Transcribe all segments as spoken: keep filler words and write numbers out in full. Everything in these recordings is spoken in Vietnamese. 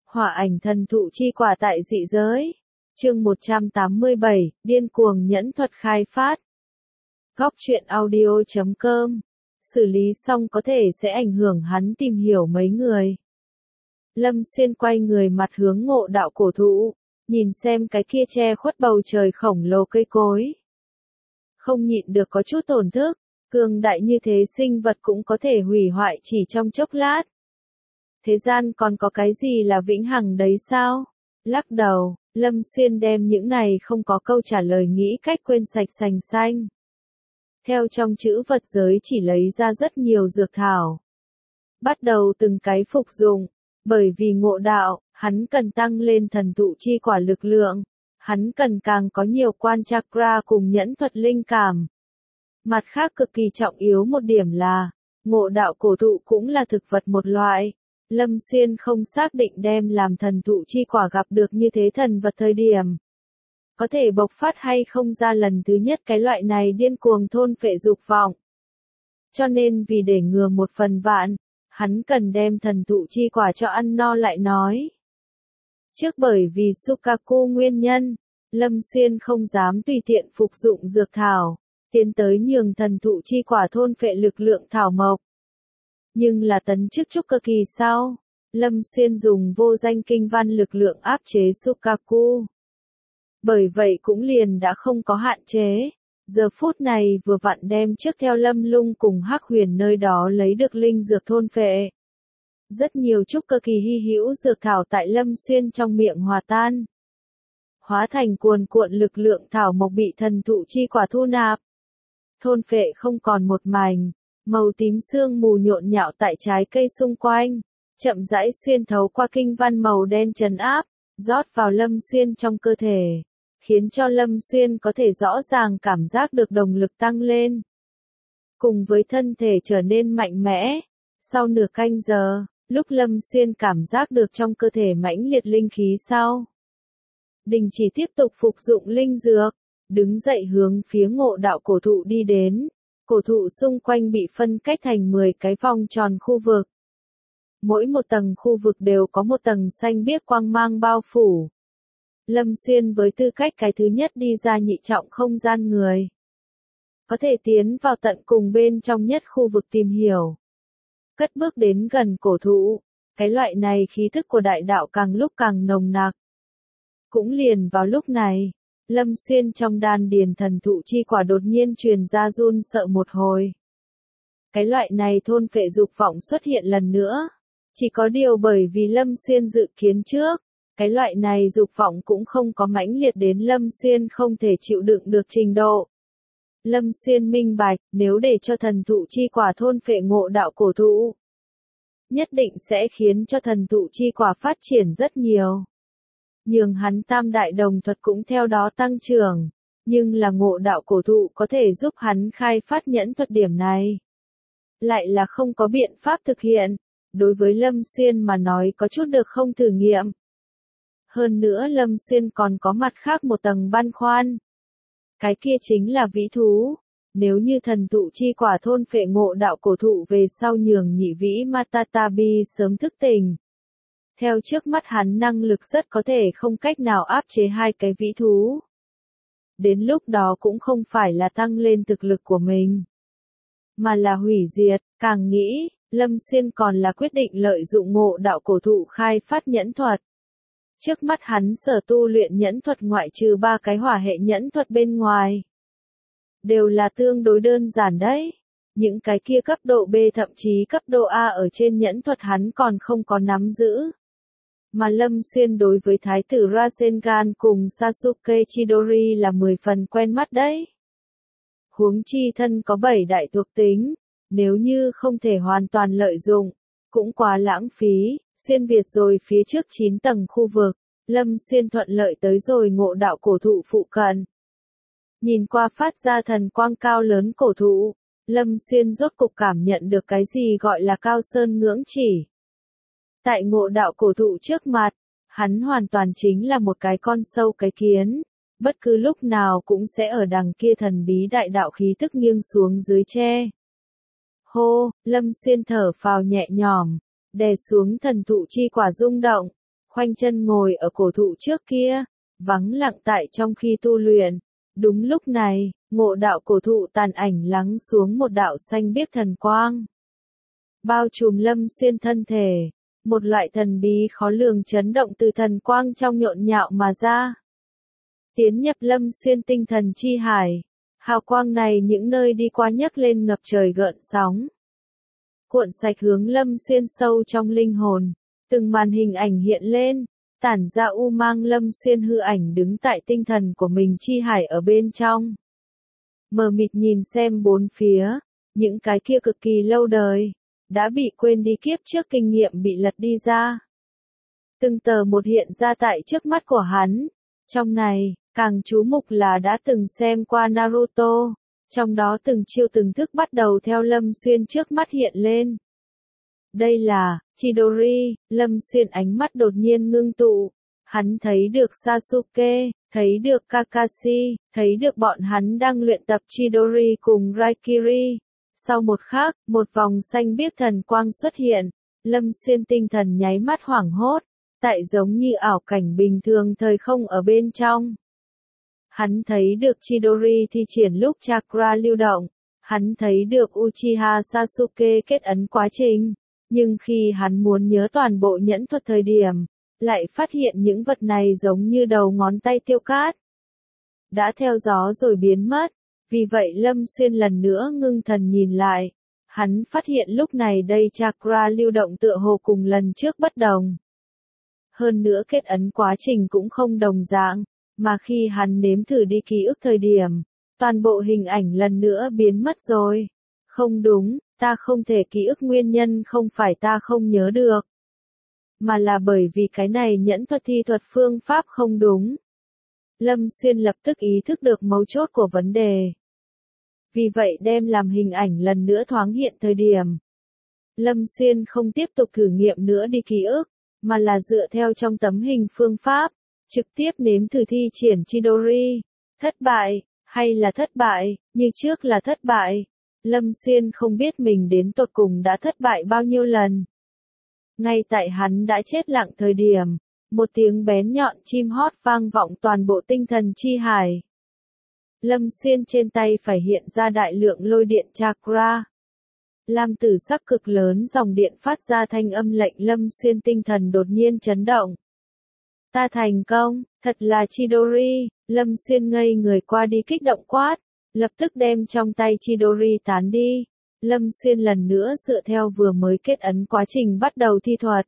Hỏa ảnh thần thụ chi quả tại dị giới. Chương một trăm tám mươi bảy, điên cuồng nhẫn thuật khai phát. Góc truyện audio chấm com. Xử lý xong có thể sẽ ảnh hưởng hắn tìm hiểu mấy người. Lâm Xuyên quay người mặt hướng Ngộ Đạo cổ thụ, nhìn xem cái kia che khuất bầu trời khổng lồ cây cối. Không nhịn được có chút tổn thức, cường đại như thế sinh vật cũng có thể hủy hoại chỉ trong chốc lát. Thế gian còn có cái gì là vĩnh hằng đấy sao? Lắc đầu, Lâm Xuyên đem những này không có câu trả lời nghĩ cách quên sạch sành xanh. Theo trong chữ vật giới chỉ lấy ra rất nhiều dược thảo. Bắt đầu từng cái phục dụng, bởi vì ngộ đạo, hắn cần tăng lên thần thụ chi quả lực lượng, hắn cần càng có nhiều quan chakra cùng nhẫn thuật linh cảm. Mặt khác cực kỳ trọng yếu một điểm là, ngộ đạo cổ thụ cũng là thực vật một loại. Lâm Xuyên không xác định đem làm thần thụ chi quả gặp được như thế thần vật thời điểm. Có thể bộc phát hay không ra lần thứ nhất cái loại này điên cuồng thôn phệ dục vọng. Cho nên vì để ngừa một phần vạn, hắn cần đem thần thụ chi quả cho ăn no lại nói. Trước bởi vì Sukaku nguyên nhân, Lâm Xuyên không dám tùy tiện phục dụng dược thảo, tiến tới nhường thần thụ chi quả thôn phệ lực lượng thảo mộc. Nhưng là tấn chức trúc cơ kỳ sau, Lâm Xuyên dùng vô danh kinh văn lực lượng áp chế Sukaku. Bởi vậy cũng liền đã không có hạn chế, giờ phút này vừa vặn đem trước theo Lâm Lung cùng Hắc Huyền nơi đó lấy được linh dược thôn phệ. Rất nhiều trúc cơ kỳ hy hữu dược thảo tại Lâm Xuyên trong miệng hòa tan. Hóa thành cuồn cuộn lực lượng thảo mộc bị thần thụ chi quả thu nạp. Thôn phệ không còn một mảnh. Màu tím sương mù nhộn nhạo tại trái cây xung quanh, chậm rãi xuyên thấu qua kinh văn màu đen trấn áp, rót vào Lâm Xuyên trong cơ thể, khiến cho Lâm Xuyên có thể rõ ràng cảm giác được động lực tăng lên. Cùng với thân thể trở nên mạnh mẽ, sau nửa canh giờ, lúc Lâm Xuyên cảm giác được trong cơ thể mãnh liệt linh khí sau. Đình chỉ tiếp tục phục dụng linh dược, đứng dậy hướng phía Ngộ Đạo cổ thụ đi đến. Cổ thụ xung quanh bị phân cách thành mười cái vòng tròn khu vực. Mỗi một tầng khu vực đều có một tầng xanh biếc quang mang bao phủ. Lâm Xuyên với tư cách cái thứ nhất đi ra nhị trọng không gian người. Có thể tiến vào tận cùng bên trong nhất khu vực tìm hiểu. Cất bước đến gần cổ thụ, cái loại này khí thức của đại đạo càng lúc càng nồng nặc. Cũng liền vào lúc này. Lâm Xuyên trong đan điền thần thụ chi quả đột nhiên truyền ra run sợ một hồi. Cái loại này thôn phệ dục vọng xuất hiện lần nữa. Chỉ có điều bởi vì Lâm Xuyên dự kiến trước, cái loại này dục vọng cũng không có mãnh liệt đến Lâm Xuyên không thể chịu đựng được trình độ. Lâm Xuyên minh bạch, nếu để cho thần thụ chi quả thôn phệ Ngộ Đạo cổ thụ, nhất định sẽ khiến cho thần thụ chi quả phát triển rất nhiều. Nhường hắn tam đại đồng thuật cũng theo đó tăng trưởng, nhưng là Ngộ Đạo cổ thụ có thể giúp hắn khai phát nhẫn thuật điểm này. Lại là không có biện pháp thực hiện, đối với Lâm Xuyên mà nói có chút được không thử nghiệm. Hơn nữa Lâm Xuyên còn có mặt khác một tầng băn khoăn. Cái kia chính là vĩ thú, nếu như thần thụ chi quả thôn phệ Ngộ Đạo cổ thụ về sau nhường nhị vĩ Matatabi sớm thức tỉnh. Theo trước mắt hắn năng lực rất có thể không cách nào áp chế hai cái vĩ thú. Đến lúc đó cũng không phải là tăng lên thực lực của mình, mà là hủy diệt. Càng nghĩ, Lâm Xuyên còn là quyết định lợi dụng Ngộ Đạo cổ thụ khai phát nhẫn thuật. Trước mắt hắn sở tu luyện nhẫn thuật ngoại trừ ba cái hỏa hệ nhẫn thuật bên ngoài. Đều là tương đối đơn giản đấy. Những cái kia cấp độ B thậm chí cấp độ A ở trên nhẫn thuật hắn còn không có nắm giữ. Mà Lâm Xuyên đối với Thái tử Rasengan cùng Sasuke Chidori là mười phần quen mắt đấy. Huống chi thân có bảy đại thuộc tính, nếu như không thể hoàn toàn lợi dụng, cũng quá lãng phí. Xuyên Việt rồi phía trước chín tầng khu vực, Lâm Xuyên thuận lợi tới rồi Ngộ Đạo cổ thụ phụ cận. Nhìn qua phát ra thần quang cao lớn cổ thụ, Lâm Xuyên rốt cục cảm nhận được cái gì gọi là cao sơn ngưỡng chỉ. Tại Ngộ Đạo cổ thụ trước mặt, hắn hoàn toàn chính là một cái con sâu cái kiến, bất cứ lúc nào cũng sẽ ở đằng kia thần bí đại đạo khí tức nghiêng xuống dưới che. Hô, Lâm Xuyên thở phào nhẹ nhõm, đè xuống thần thụ chi quả rung động, khoanh chân ngồi ở cổ thụ trước kia, vắng lặng tại trong khi tu luyện. Đúng lúc này, ngộ đạo cổ thụ tàn ảnh lắng xuống một đạo xanh biếc thần quang. Bao trùm Lâm Xuyên thân thể, một loại thần bí khó lường chấn động từ thần quang trong nhộn nhạo mà ra. Tiến nhập Lâm Xuyên tinh thần chi hải, hào quang này những nơi đi qua nhấc lên ngập trời gợn sóng. Cuộn sạch hướng Lâm Xuyên sâu trong linh hồn, từng màn hình ảnh hiện lên, tản ra u mang Lâm Xuyên hư ảnh đứng tại tinh thần của mình chi hải ở bên trong. Mờ mịt nhìn xem bốn phía, những cái kia cực kỳ lâu đời, đã bị quên đi kiếp trước kinh nghiệm bị lật đi ra. Từng tờ một hiện ra tại trước mắt của hắn, trong này, càng chú mục là đã từng xem qua Naruto, trong đó từng chiêu từng thức bắt đầu theo Lâm Xuyên trước mắt hiện lên. Đây là Chidori. Lâm Xuyên ánh mắt đột nhiên ngưng tụ, hắn thấy được Sasuke, thấy được Kakashi, thấy được bọn hắn đang luyện tập Chidori cùng Raikiri. Sau một khắc, một vòng xanh biếc thần quang xuất hiện, Lâm Xuyên tinh thần nháy mắt hoảng hốt, tại giống như ảo cảnh bình thường thời không ở bên trong. Hắn thấy được Chidori thi triển lúc chakra lưu động, hắn thấy được Uchiha Sasuke kết ấn quá trình, nhưng khi hắn muốn nhớ toàn bộ nhẫn thuật thời điểm, lại phát hiện những vật này giống như đầu ngón tay tiêu cát. Đã theo gió rồi biến mất, vì vậy Lâm Xuyên lần nữa ngưng thần nhìn lại, hắn phát hiện lúc này đây chakra lưu động tựa hồ cùng lần trước bất đồng. Hơn nữa kết ấn quá trình cũng không đồng dạng, mà khi hắn nếm thử đi ký ức thời điểm, toàn bộ hình ảnh lần nữa biến mất rồi. Không đúng, ta không thể ký ức nguyên nhân không phải ta không nhớ được, mà là bởi vì cái này nhẫn thuật thi thuật phương pháp không đúng. Lâm Xuyên lập tức ý thức được mấu chốt của vấn đề. Vì vậy đem làm hình ảnh lần nữa thoáng hiện thời điểm. Lâm Xuyên không tiếp tục thử nghiệm nữa đi ký ức, mà là dựa theo trong tấm hình phương pháp, trực tiếp nếm thử thi triển Chidori. Thất bại, hay là thất bại, như trước là thất bại. Lâm Xuyên không biết mình đến tột cùng đã thất bại bao nhiêu lần. Ngay tại hắn đã chết lặng thời điểm, một tiếng bén nhọn chim hót vang vọng toàn bộ tinh thần chi hải. Lâm Xuyên trên tay phải hiện ra đại lượng lôi điện chakra. Lam tử sắc cực lớn dòng điện phát ra thanh âm lệnh Lâm Xuyên tinh thần đột nhiên chấn động. Ta thành công, thật là Chidori. Lâm Xuyên ngây người qua đi kích động quát, lập tức đem trong tay Chidori tán đi. Lâm Xuyên lần nữa dựa theo vừa mới kết ấn quá trình bắt đầu thi thuật.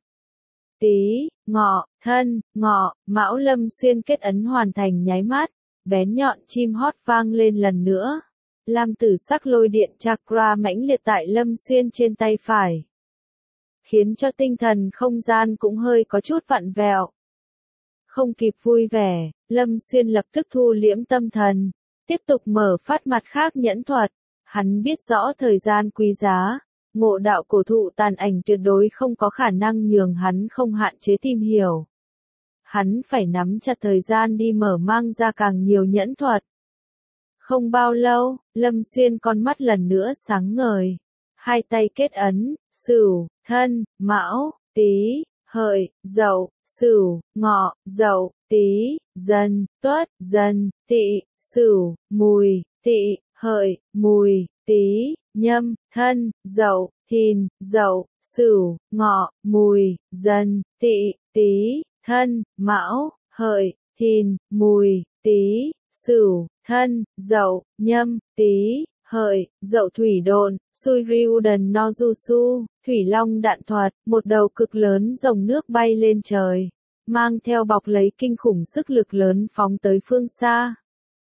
Tý, Ngọ, Thân, Ngọ, Mão. Lâm Xuyên kết ấn hoàn thành nháy mắt, bén nhọn chim hót vang lên lần nữa. Lam tử sắc lôi điện chakra mãnh liệt tại Lâm Xuyên trên tay phải, khiến cho tinh thần không gian cũng hơi có chút vặn vẹo. Không kịp vui vẻ, Lâm Xuyên lập tức thu liễm tâm thần, tiếp tục mở phát mặt khác nhẫn thuật. Hắn biết rõ thời gian quý giá, ngộ đạo cổ thụ tàn ảnh tuyệt đối không có khả năng nhường hắn không hạn chế tìm hiểu. Hắn phải nắm chặt thời gian đi mở mang ra càng nhiều nhẫn thuật. Không bao lâu, Lâm Xuyên con mắt lần nữa sáng ngời. Hai tay kết ấn, Sửu, Thân, Mão, Tý, Hợi, Dậu, Sửu, Ngọ, Dậu, Tý, Dần, Tuất, Dần, Tỵ, Sửu, Mùi, Tỵ, Hợi, Mùi, Tý, Nhâm, Thân, Dậu, Thìn, Dậu, Sửu, Ngọ, Mùi, Dần, Tỵ, Tý, Thân, Mão, Hợi, Thìn, Mùi, Tý, Sửu, Thân, Dậu, Nhâm, Tý, Hợi, Dậu. Thủy độn, Suiryudan no Jutsu, Thủy Long đạn thuật, một đầu cực lớn rồng nước bay lên trời, mang theo bọc lấy kinh khủng sức lực lớn phóng tới phương xa.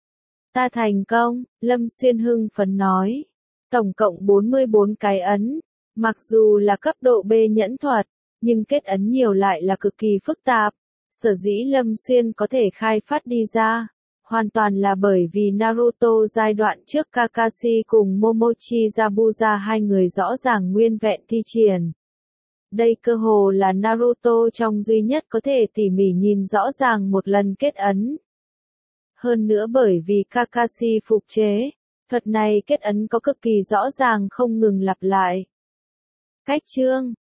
Ta thành công, Lâm Xuyên hưng phấn nói. Tổng cộng bốn mươi bốn cái ấn, mặc dù là cấp độ B nhẫn thuật, nhưng kết ấn nhiều lại là cực kỳ phức tạp. Sở dĩ Lâm Xuyên có thể khai phát đi ra, hoàn toàn là bởi vì Naruto giai đoạn trước Kakashi cùng Momochi Zabuza hai người rõ ràng nguyên vẹn thi triển. Đây cơ hồ là Naruto trong duy nhất có thể tỉ mỉ nhìn rõ ràng một lần kết ấn. Hơn nữa bởi vì Kakashi phục chế, thuật này kết ấn có cực kỳ rõ ràng không ngừng lặp lại. Cách chương